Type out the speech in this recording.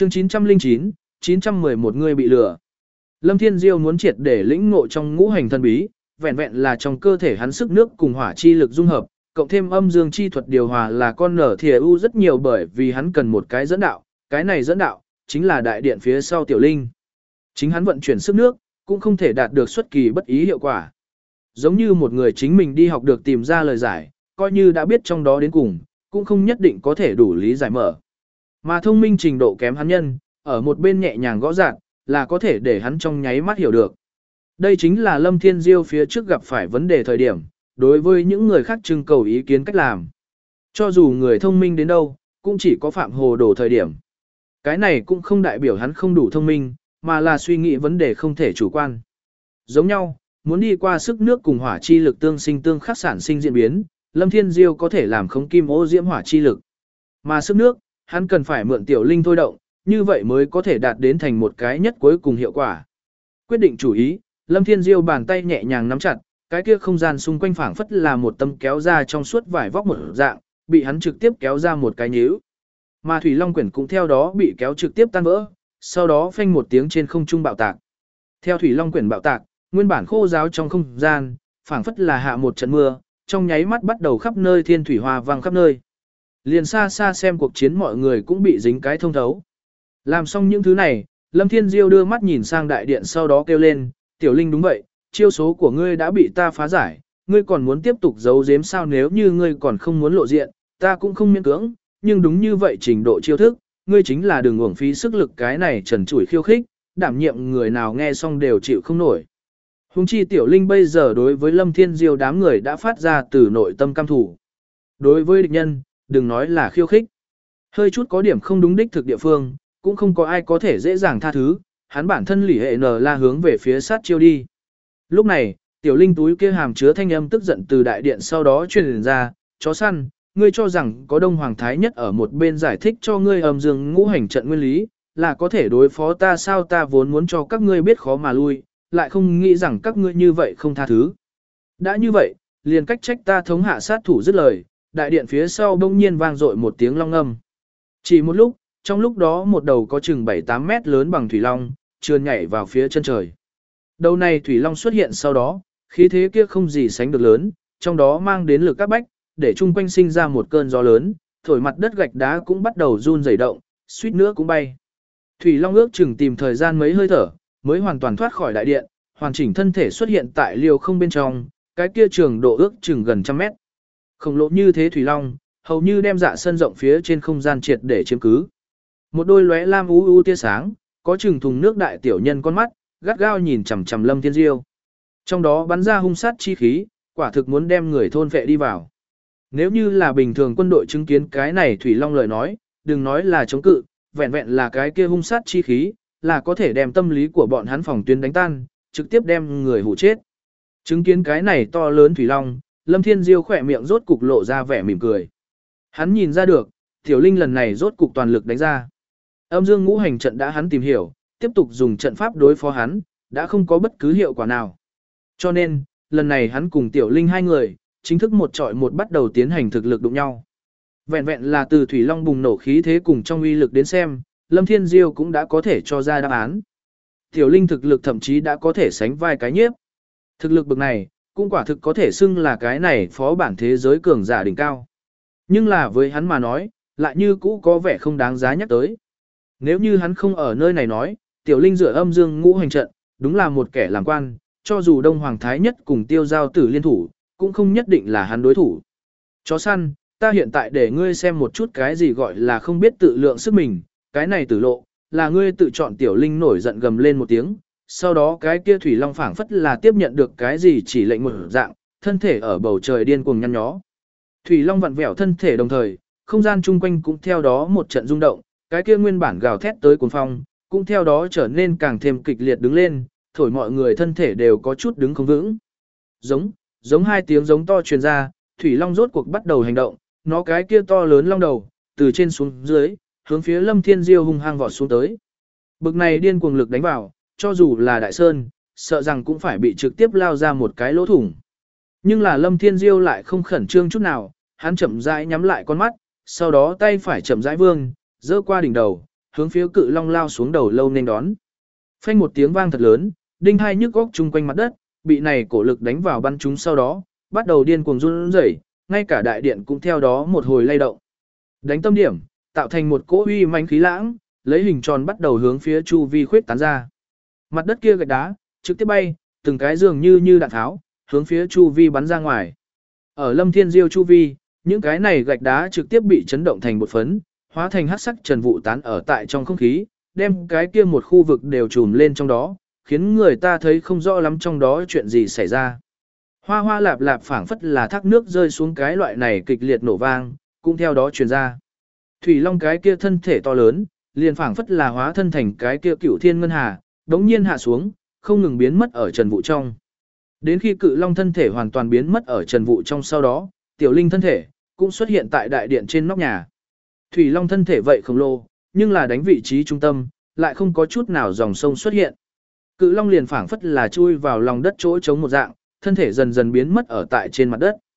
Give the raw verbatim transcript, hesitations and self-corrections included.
Chương chín trăm lẻ chín, chín trăm mười một người bị lừa. Lâm Thiên Diêu muốn triệt để lĩnh ngộ trong ngũ hành thần bí, vẹn vẹn là trong cơ thể hắn sức nước cùng hỏa chi lực dung hợp, cộng thêm âm dương chi thuật điều hòa là con nở thìa u rất nhiều bởi vì hắn cần một cái dẫn đạo, cái này dẫn đạo chính là đại điện phía sau tiểu linh. Chính hắn vận chuyển sức nước, cũng không thể đạt được xuất kỳ bất ý hiệu quả. Giống như một người chính mình đi học được tìm ra lời giải, coi như đã biết trong đó đến cùng, cũng không nhất định có thể đủ lý giải mở. Mà thông minh trình độ kém hắn nhân, ở một bên nhẹ nhàng gõ gạt, là có thể để hắn trong nháy mắt hiểu được. Đây chính là Lâm Thiên Diêu phía trước gặp phải vấn đề thời điểm, đối với những người khác trưng cầu ý kiến cách làm. Cho dù người thông minh đến đâu, cũng chỉ có phạm hồ đồ thời điểm. Cái này cũng không đại biểu hắn không đủ thông minh, mà là suy nghĩ vấn đề không thể chủ quan. Giống nhau, muốn đi qua sức nước cùng hỏa chi lực tương sinh tương khắc sản sinh diễn biến, Lâm Thiên Diêu có thể làm không kim ô diễm hỏa chi lực. Mà sức nước, hắn cần phải mượn tiểu linh thôi động, như vậy mới có thể đạt đến thành một cái nhất cuối cùng hiệu quả. Quyết định chủ ý, Lâm Thiên Diêu bàn tay nhẹ nhàng nắm chặt, cái kia không gian xung quanh phảng phất là một tấm kéo ra trong suốt vải vóc một dạng, bị hắn trực tiếp kéo ra một cái nhíu. Mà Thủy Long quyển cũng theo đó bị kéo trực tiếp tan vỡ, sau đó phanh một tiếng trên không trung bạo tạc. Theo Thủy Long quyển bạo tạc, nguyên bản khô giáo trong không gian, phảng phất là hạ một trận mưa, trong nháy mắt bắt đầu khắp nơi thiên thủy hoa vang khắp nơi. Liền xa xa xem cuộc chiến mọi người cũng bị dính cái thông thấu. Làm xong những thứ này, Lâm Thiên Diêu đưa mắt nhìn sang đại điện sau đó kêu lên, tiểu linh đúng vậy, chiêu số của ngươi đã bị ta phá giải, ngươi còn muốn tiếp tục giấu giếm sao nếu như ngươi còn không muốn lộ diện, ta cũng không miễn cưỡng, nhưng đúng như vậy trình độ chiêu thức, ngươi chính là đừng uổng phí sức lực cái này trần trụi khiêu khích, đảm nhiệm người nào nghe xong đều chịu không nổi. Hùng chi tiểu linh bây giờ đối với Lâm Thiên Diêu đám người đã phát ra từ nội tâm căm thủ. Đối với địch nhân, đừng nói là khiêu khích. Hơi chút có điểm không đúng đích thực địa phương, cũng không có ai có thể dễ dàng tha thứ, hắn bản thân lỉ hệ nờ la hướng về phía sát chiêu đi. Lúc này, tiểu linh túi kia hàm chứa thanh âm tức giận từ đại điện sau đó truyền ra, chó săn, ngươi cho rằng có Đông Hoàng Thái Nhất ở một bên giải thích cho ngươi âm dương ngũ hành trận nguyên lý, là có thể đối phó ta sao ta vốn muốn cho các ngươi biết khó mà lui, lại không nghĩ rằng các ngươi như vậy không tha thứ. Đã như vậy, liền cách trách ta thống hạ sát thủ dứt lời, đại điện phía sau bỗng nhiên vang dội một tiếng long ngâm. Chỉ một lúc, trong lúc đó một đầu có chừng bảy tám mét lớn bằng thủy long, trườn nhảy vào phía chân trời. Đầu này thủy long xuất hiện sau đó, khí thế kia không gì sánh được lớn, trong đó mang đến lực các bách, để chung quanh sinh ra một cơn gió lớn, thổi mặt đất gạch đá cũng bắt đầu run rẩy động, suýt nữa cũng bay. Thủy long ước chừng tìm thời gian mấy hơi thở, mới hoàn toàn thoát khỏi đại điện, hoàn chỉnh thân thể xuất hiện tại liều không bên trong, cái kia trường độ ước chừng gần trăm mét. Khổng lồ như thế thủy long, hầu như đem dạ sân rộng phía trên không gian triệt để chiếm cứ. Một đôi lóe lam u u tia sáng, có chừng thùng nước đại tiểu nhân con mắt, gắt gao nhìn chằm chằm Lâm Thiên Diêu. Trong đó bắn ra hung sát chi khí, quả thực muốn đem người thôn phệ đi vào. Nếu như là bình thường quân đội chứng kiến cái này thủy long lời nói, đừng nói là chống cự, vẹn vẹn là cái kia hung sát chi khí, là có thể đem tâm lý của bọn hắn phòng tuyến đánh tan, trực tiếp đem người hủ chết. Chứng kiến cái này to lớn thủy long, Lâm Thiên Diêu khỏe miệng rốt cục lộ ra vẻ mỉm cười. Hắn nhìn ra được, tiểu linh lần này rốt cục toàn lực đánh ra. Âm dương ngũ hành trận đã hắn tìm hiểu, tiếp tục dùng trận pháp đối phó hắn, đã không có bất cứ hiệu quả nào. Cho nên, lần này hắn cùng tiểu linh hai người, chính thức một trọi một bắt đầu tiến hành thực lực đụng nhau. Vẹn vẹn là từ thủy long bùng nổ khí thế cùng trong uy lực đến xem, Lâm Thiên Diêu cũng đã có thể cho ra đáp án. Tiểu linh thực lực thậm chí đã có thể sánh vai cái nhiếp. Thực lực bậc này, cũng quả thực có thể xưng là cái này phó bản thế giới cường giả đỉnh cao. Nhưng là với hắn mà nói, lại như cũ có vẻ không đáng giá nhắc tới. Nếu như hắn không ở nơi này nói, tiểu linh dựa âm dương ngũ hành trận, đúng là một kẻ làm quan, cho dù Đông Hoàng Thái Nhất cùng tiêu giao tử liên thủ, cũng không nhất định là hắn đối thủ. Chó săn, ta hiện tại để ngươi xem một chút cái gì gọi là không biết tự lượng sức mình, cái này tử lộ, là ngươi tự chọn tiểu linh nổi giận gầm lên một tiếng, sau đó cái kia thủy long phảng phất là tiếp nhận được cái gì chỉ lệnh một dạng, thân thể ở bầu trời điên cuồng nhăn nhó. Thủy long vặn vẹo thân thể đồng thời, không gian chung quanh cũng theo đó một trận rung động, cái kia nguyên bản gào thét tới cuồng phong, cũng theo đó trở nên càng thêm kịch liệt đứng lên, thổi mọi người thân thể đều có chút đứng không vững. Giống, giống hai tiếng giống to truyền ra, thủy long rốt cuộc bắt đầu hành động, nó cái kia to lớn long đầu, từ trên xuống dưới, hướng phía Lâm Thiên Diêu hung hăng vọt xuống tới. Bực này điên cuồng lực đánh vào, cho dù là đại sơn, sợ rằng cũng phải bị trực tiếp lao ra một cái lỗ thủng. Nhưng là Lâm Thiên Diêu lại không khẩn trương chút nào, hắn chậm rãi nhắm lại con mắt, sau đó tay phải chậm rãi vươn, giơ qua đỉnh đầu, hướng phía cự long lao xuống đầu lâu nên đón. Phanh một tiếng vang thật lớn, đinh hai nhức góc chung quanh mặt đất, bị này cổ lực đánh vào bắn chúng sau đó, bắt đầu điên cuồng run rẩy, ngay cả đại điện cũng theo đó một hồi lay động. Đánh tâm điểm, tạo thành một cỗ uy mãnh khí lãng, lấy hình tròn bắt đầu hướng phía chu vi khuyết tán ra. Mặt đất kia gạch đá, trực tiếp bay, từng cái dường như như đạn tháo, hướng phía chu vi bắn ra ngoài. Ở Lâm Thiên Diêu chu vi, những cái này gạch đá trực tiếp bị chấn động thành bột phấn, hóa thành hắc sắc trần vụ tán ở tại trong không khí, đem cái kia một khu vực đều trùm lên trong đó, khiến người ta thấy không rõ lắm trong đó chuyện gì xảy ra. Hoa hoa lạp lạp phảng phất là thác nước rơi xuống cái loại này kịch liệt nổ vang, cũng theo đó truyền ra. Thủy Long cái kia thân thể to lớn, liền phảng phất là hóa thân thành cái kia cửu thiên ngân hà, đống nhiên hạ xuống, không ngừng biến mất ở trần vụ trong. Đến khi cự long thân thể hoàn toàn biến mất ở trần vụ trong sau đó, tiểu linh thân thể cũng xuất hiện tại đại điện trên nóc nhà. Thủy Long thân thể vậy khổng lồ, nhưng là đánh vị trí trung tâm, lại không có chút nào dòng sông xuất hiện. Cự long liền phảng phất là chui vào lòng đất chỗ trống một dạng, thân thể dần dần biến mất ở tại trên mặt đất.